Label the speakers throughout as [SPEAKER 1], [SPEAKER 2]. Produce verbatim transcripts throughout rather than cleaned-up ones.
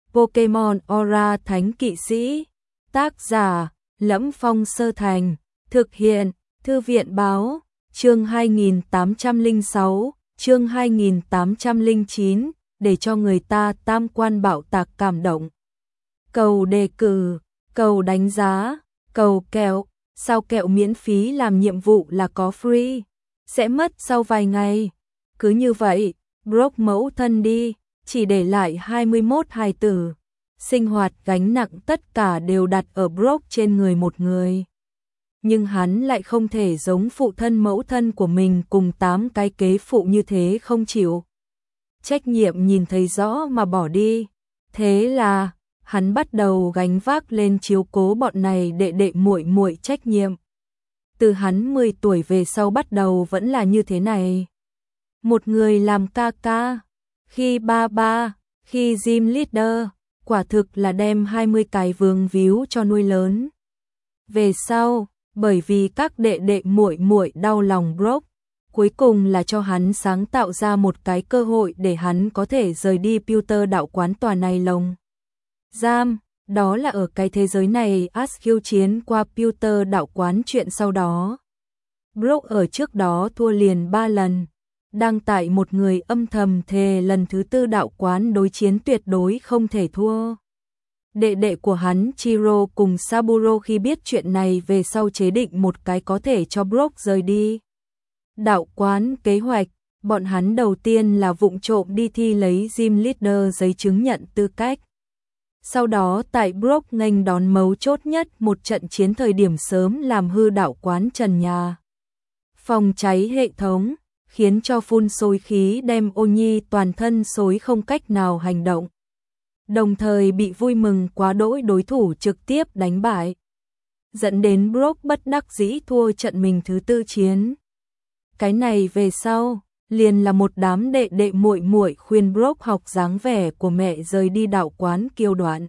[SPEAKER 1] Pokemon Aura Thánh Kỵ Sĩ. Tác giả: Lẫm Phong Sơ Thành. Thực hiện: Thư viện báo. Chương hai nghìn tám trăm lẻ sáu, chương hai nghìn tám trăm lẻ chín, để cho người ta tam quan bạo tạc cảm động. Cầu đề cử, cầu đánh giá, cầu kẹo, sao kẹo miễn phí làm nhiệm vụ là có free, sẽ mất sau vài ngày. Cứ như vậy, Brock mẫu thân đi, chỉ để lại hai mươi mốt hài tử. Sinh hoạt gánh nặng tất cả đều đặt ở Brock trên người một người. Nhưng hắn lại không thể giống phụ thân mẫu thân của mình cùng tám cái kế phụ như thế không chịu trách nhiệm nhìn thấy rõ mà bỏ đi. Thế là hắn bắt đầu gánh vác lên chiếu cố bọn này đệ đệ muội muội trách nhiệm. Từ hắn mười tuổi về sau bắt đầu vẫn là như thế này. Một người làm ca ca, khi ba ba, khi gym leader, quả thực là đem hai mươi cái vướng víu cho nuôi lớn. Về sau, bởi vì các đệ đệ muội muội đau lòng Brock, cuối cùng là cho hắn sáng tạo ra một cái cơ hội để hắn có thể rời đi Pewter đạo quán tòa này lồng giam. Đó là ở cái thế giới này Ash khiêu chiến qua Pewter đạo quán chuyện sau đó. Brock ở trước đó thua liền ba lần, đang tại một người âm thầm thề lần thứ tư đạo quán đối chiến tuyệt đối không thể thua. Đệ đệ của hắn Chiro cùng Saburo khi biết chuyện này về sau chế định một cái có thể cho Brock rời đi đạo quán kế hoạch. Bọn hắn đầu tiên là vụng trộm đi thi lấy gym leader giấy chứng nhận tư cách. Sau đó tại Brock nghênh đón mấu chốt nhất một trận chiến thời điểm sớm làm hư đạo quán trần nhà phòng cháy hệ thống, khiến cho phun xối khí đem Ô Nhi toàn thân xối không cách nào hành động. Đồng thời bị vui mừng quá đỗi đối thủ trực tiếp đánh bại, dẫn đến Brock bất đắc dĩ thua trận mình thứ tư chiến. Cái này về sau, liền là một đám đệ đệ muội muội khuyên Brock học dáng vẻ của mẹ rời đi đạo quán kiêu đoạn.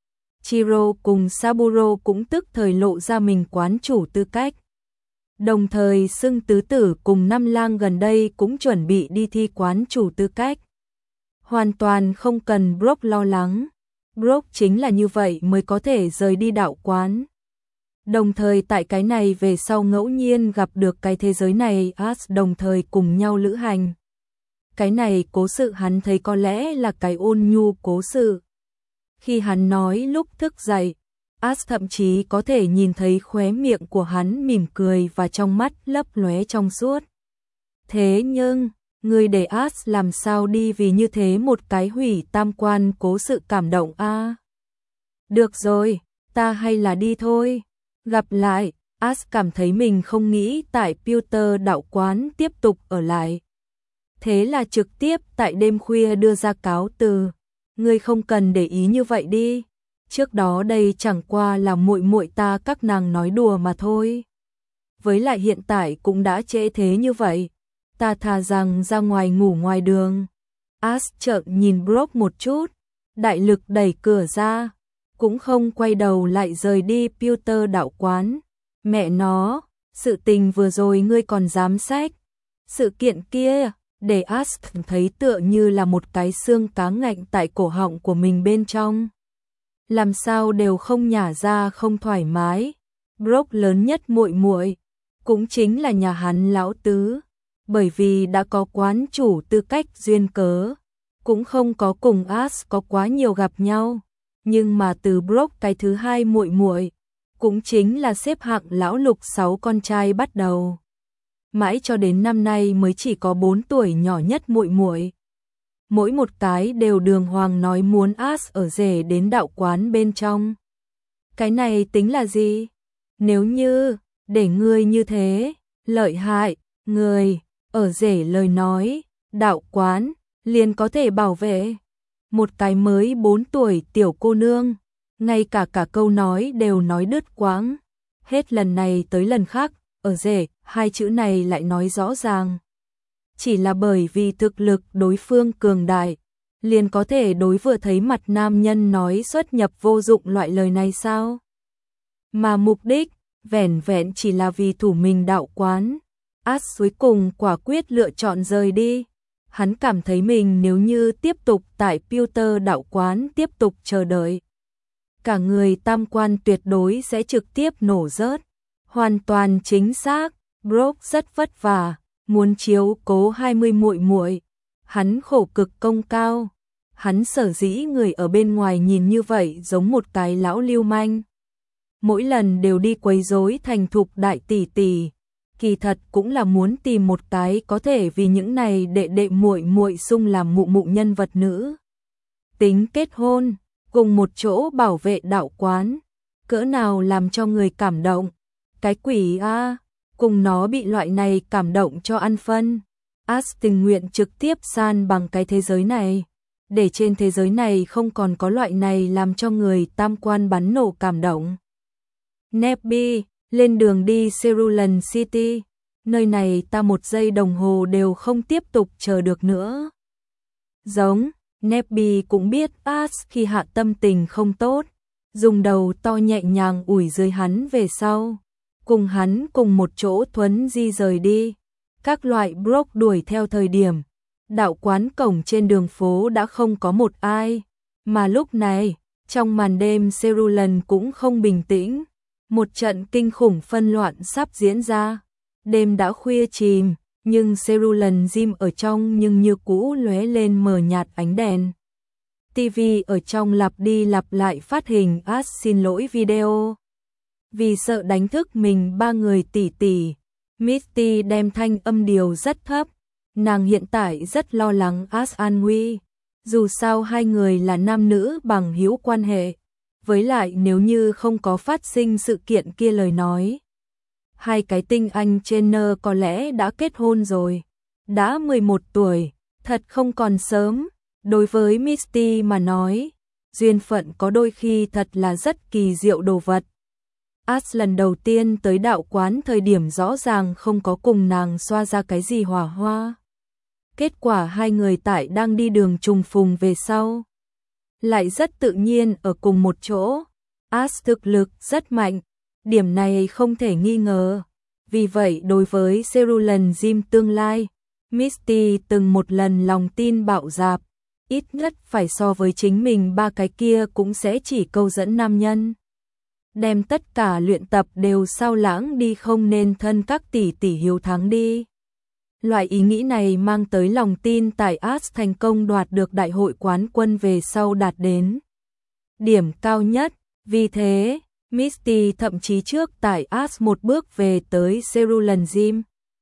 [SPEAKER 1] Chiro cùng Saburo cũng tức thời lộ ra mình quán chủ tư cách. Đồng thời xưng tứ tử cùng năm lang gần đây cũng chuẩn bị đi thi quán chủ tư cách. Hoàn toàn không cần Brock lo lắng. Brock chính là như vậy mới có thể rời đi đạo quán. Đồng thời tại cái này về sau ngẫu nhiên gặp được cái thế giới này Ash đồng thời cùng nhau lữ hành. Cái này cố sự hắn thấy có lẽ là cái ôn nhu cố sự. Khi hắn nói lúc thức dậy, Ash thậm chí có thể nhìn thấy khóe miệng của hắn mỉm cười và trong mắt lấp lóe trong suốt. Thế nhưng, người để Ash làm sao đi vì như thế một cái hủy tam quan cố sự cảm động a? À? Được rồi, ta hay là đi thôi. Gặp lại, Ash cảm thấy mình không nghĩ tại Pewter đạo quán tiếp tục ở lại. Thế là trực tiếp tại đêm khuya đưa ra cáo từ. Ngươi không cần để ý như vậy đi. Trước đó đây chẳng qua là muội muội ta các nàng nói đùa mà thôi. Với lại hiện tại cũng đã trễ thế như vậy. Ta thà rằng ra ngoài ngủ ngoài đường. Ash trợn nhìn Brock một chút, đại lực đẩy cửa ra, cũng không quay đầu lại rời đi Pewter đạo quán. Mẹ nó, sự tình vừa rồi ngươi còn dám sách. Sự kiện kia, để Ash thấy tựa như là một cái xương cá ngạnh tại cổ họng của mình bên trong. Làm sao đều không nhả ra không thoải mái. Brock lớn nhất muội muội, cũng chính là nhà hắn lão tứ. Bởi vì đã có quán chủ tư cách duyên cớ, cũng không có cùng Ash có quá nhiều gặp nhau. Nhưng mà từ Brock cái thứ hai muội muội, cũng chính là xếp hạng lão lục sáu con trai bắt đầu. Mãi cho đến năm nay mới chỉ có bốn tuổi nhỏ nhất muội muội. Mỗi một cái đều đường hoàng nói muốn Ash ở rể đến đạo quán bên trong. Cái này tính là gì? Nếu như, để ngươi như thế, lợi hại, người, ở rể lời nói, đạo quán, liền có thể bảo vệ. Một cái mới bốn tuổi tiểu cô nương, ngay cả cả câu nói đều nói đứt quãng. Hết lần này tới lần khác, ở rể, hai chữ này lại nói rõ ràng. Chỉ là bởi vì thực lực đối phương cường đại, liền có thể đối vừa thấy mặt nam nhân nói xuất nhập vô dụng loại lời này sao? Mà mục đích, vẻn vẹn chỉ là vì thủ mình đạo quán. Ash cuối cùng quả quyết lựa chọn rời đi. Hắn cảm thấy mình nếu như tiếp tục tại Pewter đạo quán tiếp tục chờ đợi, cả người tam quan tuyệt đối sẽ trực tiếp nổ rớt. Hoàn toàn chính xác, Brock rất vất vả, muốn chiếu cố hai mươi muội muội, hắn khổ cực công cao. Hắn sở dĩ người ở bên ngoài nhìn như vậy giống một cái lão lưu manh, mỗi lần đều đi quấy rối thành thục đại tỷ tỷ, kỳ thật cũng là muốn tìm một cái có thể vì những này đệ đệ muội muội xung làm mụ mụ nhân vật nữ tính kết hôn, cùng một chỗ bảo vệ đạo quán, cỡ nào làm cho người cảm động. Cái quỷ a, cùng nó bị loại này cảm động cho ăn phân. As tình nguyện trực tiếp san bằng cái thế giới này, để trên thế giới này không còn có loại này làm cho người tam quan bắn nổ cảm động. Nebby, lên đường đi Cerulean City, nơi này ta một giây đồng hồ đều không tiếp tục chờ được nữa. Giống, Nebby cũng biết As khi hạ tâm tình không tốt, dùng đầu to nhẹ nhàng ủi dưới hắn về sau, cùng hắn cùng một chỗ thuấn di rời đi. Các loại Brock đuổi theo thời điểm, đạo quán cổng trên đường phố đã không có một ai, mà lúc này, trong màn đêm Cerulean cũng không bình tĩnh, một trận kinh khủng phân loạn sắp diễn ra. Đêm đã khuya chìm, nhưng Cerulean Gym ở trong nhưng như cũ lóe lên mờ nhạt ánh đèn. ti vi ở trong lặp đi lặp lại phát hình As xin lỗi video. Vì sợ đánh thức mình ba người tỷ tỷ, Misty đem thanh âm điều rất thấp. Nàng hiện tại rất lo lắng As an nguy, dù sao hai người là nam nữ bằng hữu quan hệ, với lại nếu như không có phát sinh sự kiện kia lời nói, hai cái tinh anh trainer có lẽ đã kết hôn rồi. Đã mười một tuổi, thật không còn sớm. Đối với Misty mà nói, duyên phận có đôi khi thật là rất kỳ diệu đồ vật. As lần đầu tiên tới đạo quán thời điểm rõ ràng không có cùng nàng xoa ra cái gì hỏa hoa. Kết quả hai người tại đang đi đường trùng phùng về sau, lại rất tự nhiên ở cùng một chỗ. As thực lực rất mạnh, điểm này không thể nghi ngờ. Vì vậy đối với Cerulean Gym tương lai, Misty từng một lần lòng tin bạo dạp, ít nhất phải so với chính mình ba cái kia cũng sẽ chỉ câu dẫn nam nhân. Đem tất cả luyện tập đều sao lãng đi, không nên thân các tỷ tỷ hiếu thắng đi. Loại ý nghĩ này mang tới lòng tin tại As thành công đoạt được đại hội quán quân về sau đạt đến điểm cao nhất. Vì thế, Misty thậm chí trước tại As một bước về tới Cerulean Gym.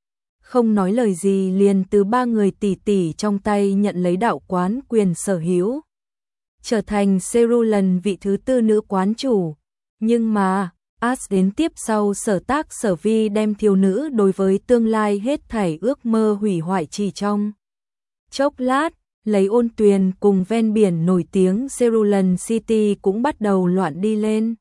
[SPEAKER 1] Không nói lời gì liền từ ba người tỷ tỷ trong tay nhận lấy đạo quán quyền sở hữu, trở thành Cerulean vị thứ tư nữ quán chủ. Nhưng mà, As đến tiếp sau sở tác sở vi đem thiếu nữ đối với tương lai hết thảy ước mơ hủy hoại chỉ trong chốc lát. Lấy Ôn Tuyền cùng ven biển nổi tiếng Cerulean City cũng bắt đầu loạn đi lên.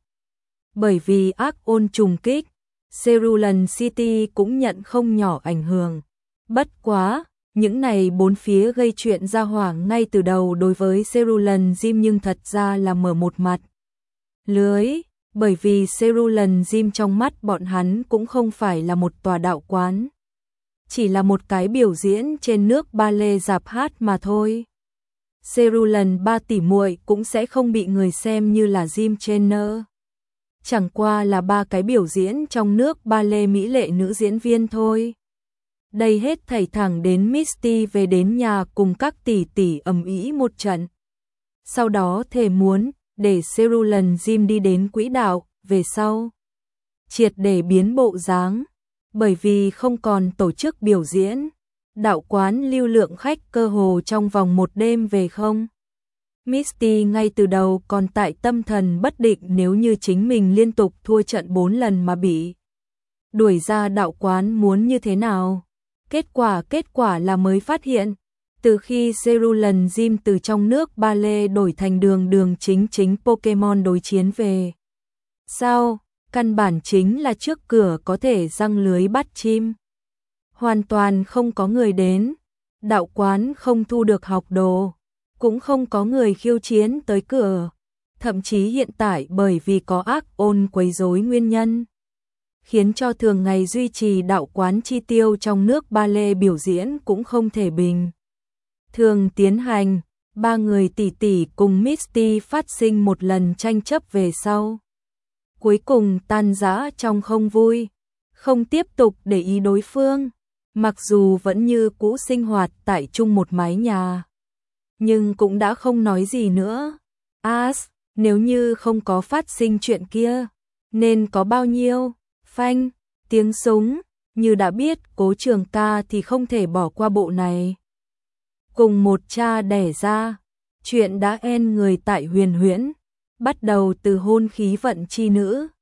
[SPEAKER 1] Bởi vì ác ôn trùng kích, Cerulean City cũng nhận không nhỏ ảnh hưởng. Bất quá, những này bốn phía gây chuyện ra hỏa ngay từ đầu đối với Cerulean Gym nhưng thật ra là mở một mặt lưới. Bởi vì Cerulean Gym trong mắt bọn hắn cũng không phải là một tòa đạo quán, chỉ là một cái biểu diễn trên nước ba lê dạp hát mà thôi. Cerulean ba tỷ muội cũng sẽ không bị người xem như là gym trainer, chẳng qua là ba cái biểu diễn trong nước ba lê mỹ lệ nữ diễn viên thôi. Đây hết thảy thẳng đến Misty về đến nhà cùng các tỷ tỷ ầm ĩ một trận, sau đó thề muốn để Cerulean Gym đi đến quỹ đạo, về sau triệt để biến bộ dáng. Bởi vì không còn tổ chức biểu diễn, đạo quán lưu lượng khách cơ hồ trong vòng một đêm về không. Misty ngay từ đầu còn tại tâm thần bất định, nếu như chính mình liên tục thua trận bốn lần mà bị đuổi ra đạo quán muốn như thế nào. Kết quả kết quả là mới phát hiện, từ khi Cerulean Gym từ trong nước ba lê đổi thành đường đường chính chính Pokemon đối chiến về sau, căn bản chính là trước cửa có thể giăng lưới bắt chim. Hoàn toàn không có người đến, đạo quán không thu được học đồ, cũng không có người khiêu chiến tới cửa. Thậm chí hiện tại bởi vì có ác ôn quấy rối nguyên nhân, khiến cho thường ngày duy trì đạo quán chi tiêu trong nước ba lê biểu diễn cũng không thể bình thường tiến hành, ba người tỷ tỷ cùng Misty phát sinh một lần tranh chấp về sau. Cuối cùng tan rã trong không vui, không tiếp tục để ý đối phương, mặc dù vẫn như cũ sinh hoạt tại chung một mái nhà. Nhưng cũng đã không nói gì nữa. As, nếu như không có phát sinh chuyện kia, nên có bao nhiêu, phanh, tiếng súng, như đã biết Cố Trường Ca thì không thể bỏ qua bộ này. Cùng một cha đẻ ra, chuyện đã en người tại Huyền Huyễn, bắt đầu từ hôn khí vận chi nữ,